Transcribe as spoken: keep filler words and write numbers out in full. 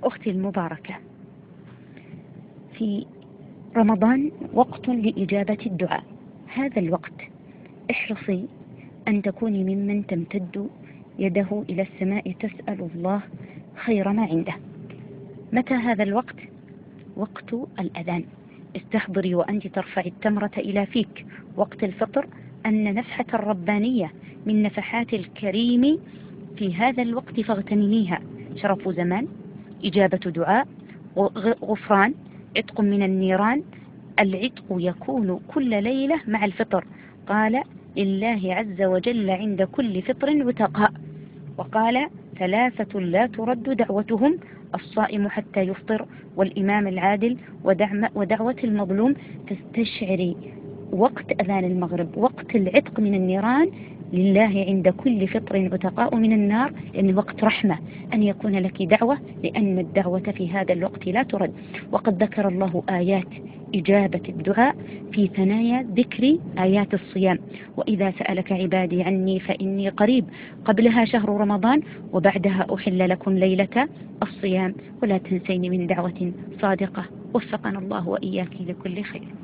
أختي المباركة، في رمضان وقت لإجابة الدعاء. هذا الوقت احرصي أن تكوني ممن تمتد يده إلى السماء تسأل الله خير ما عنده. متى هذا الوقت؟ وقت الأذان. استحضري وأنت ترفعي التمرة إلى فيك وقت الفطر أن نفحة الربانية من نفحات الكريم في هذا الوقت فاغتنميها. شرف زمان، إجابة دعاء، غفران، عتق من النيران. العتق يكون كل ليلة مع الفطر. قال لله عز وجل عند كل فطر وتقاء، وقال ثلاثة لا ترد دعوتهم: الصائم حتى يفطر، والإمام العادل، ودعوة المظلوم. تستشعري وقت أذان المغرب وقت العتق من النيران، لله عند كل فطر عتقاء من النار، لأن وقت رحمة أن يكون لك دعوة، لأن الدعوة في هذا الوقت لا ترد. وقد ذكر الله آيات إجابة الدعاء في ثنايا ذكر آيات الصيام: وإذا سألك عبادي عني فإني قريب، قبلها شهر رمضان وبعدها أحل لكم ليلة الصيام، ولا تنسين من دعوة صادقة. وفقنا الله وإياك لكل خير.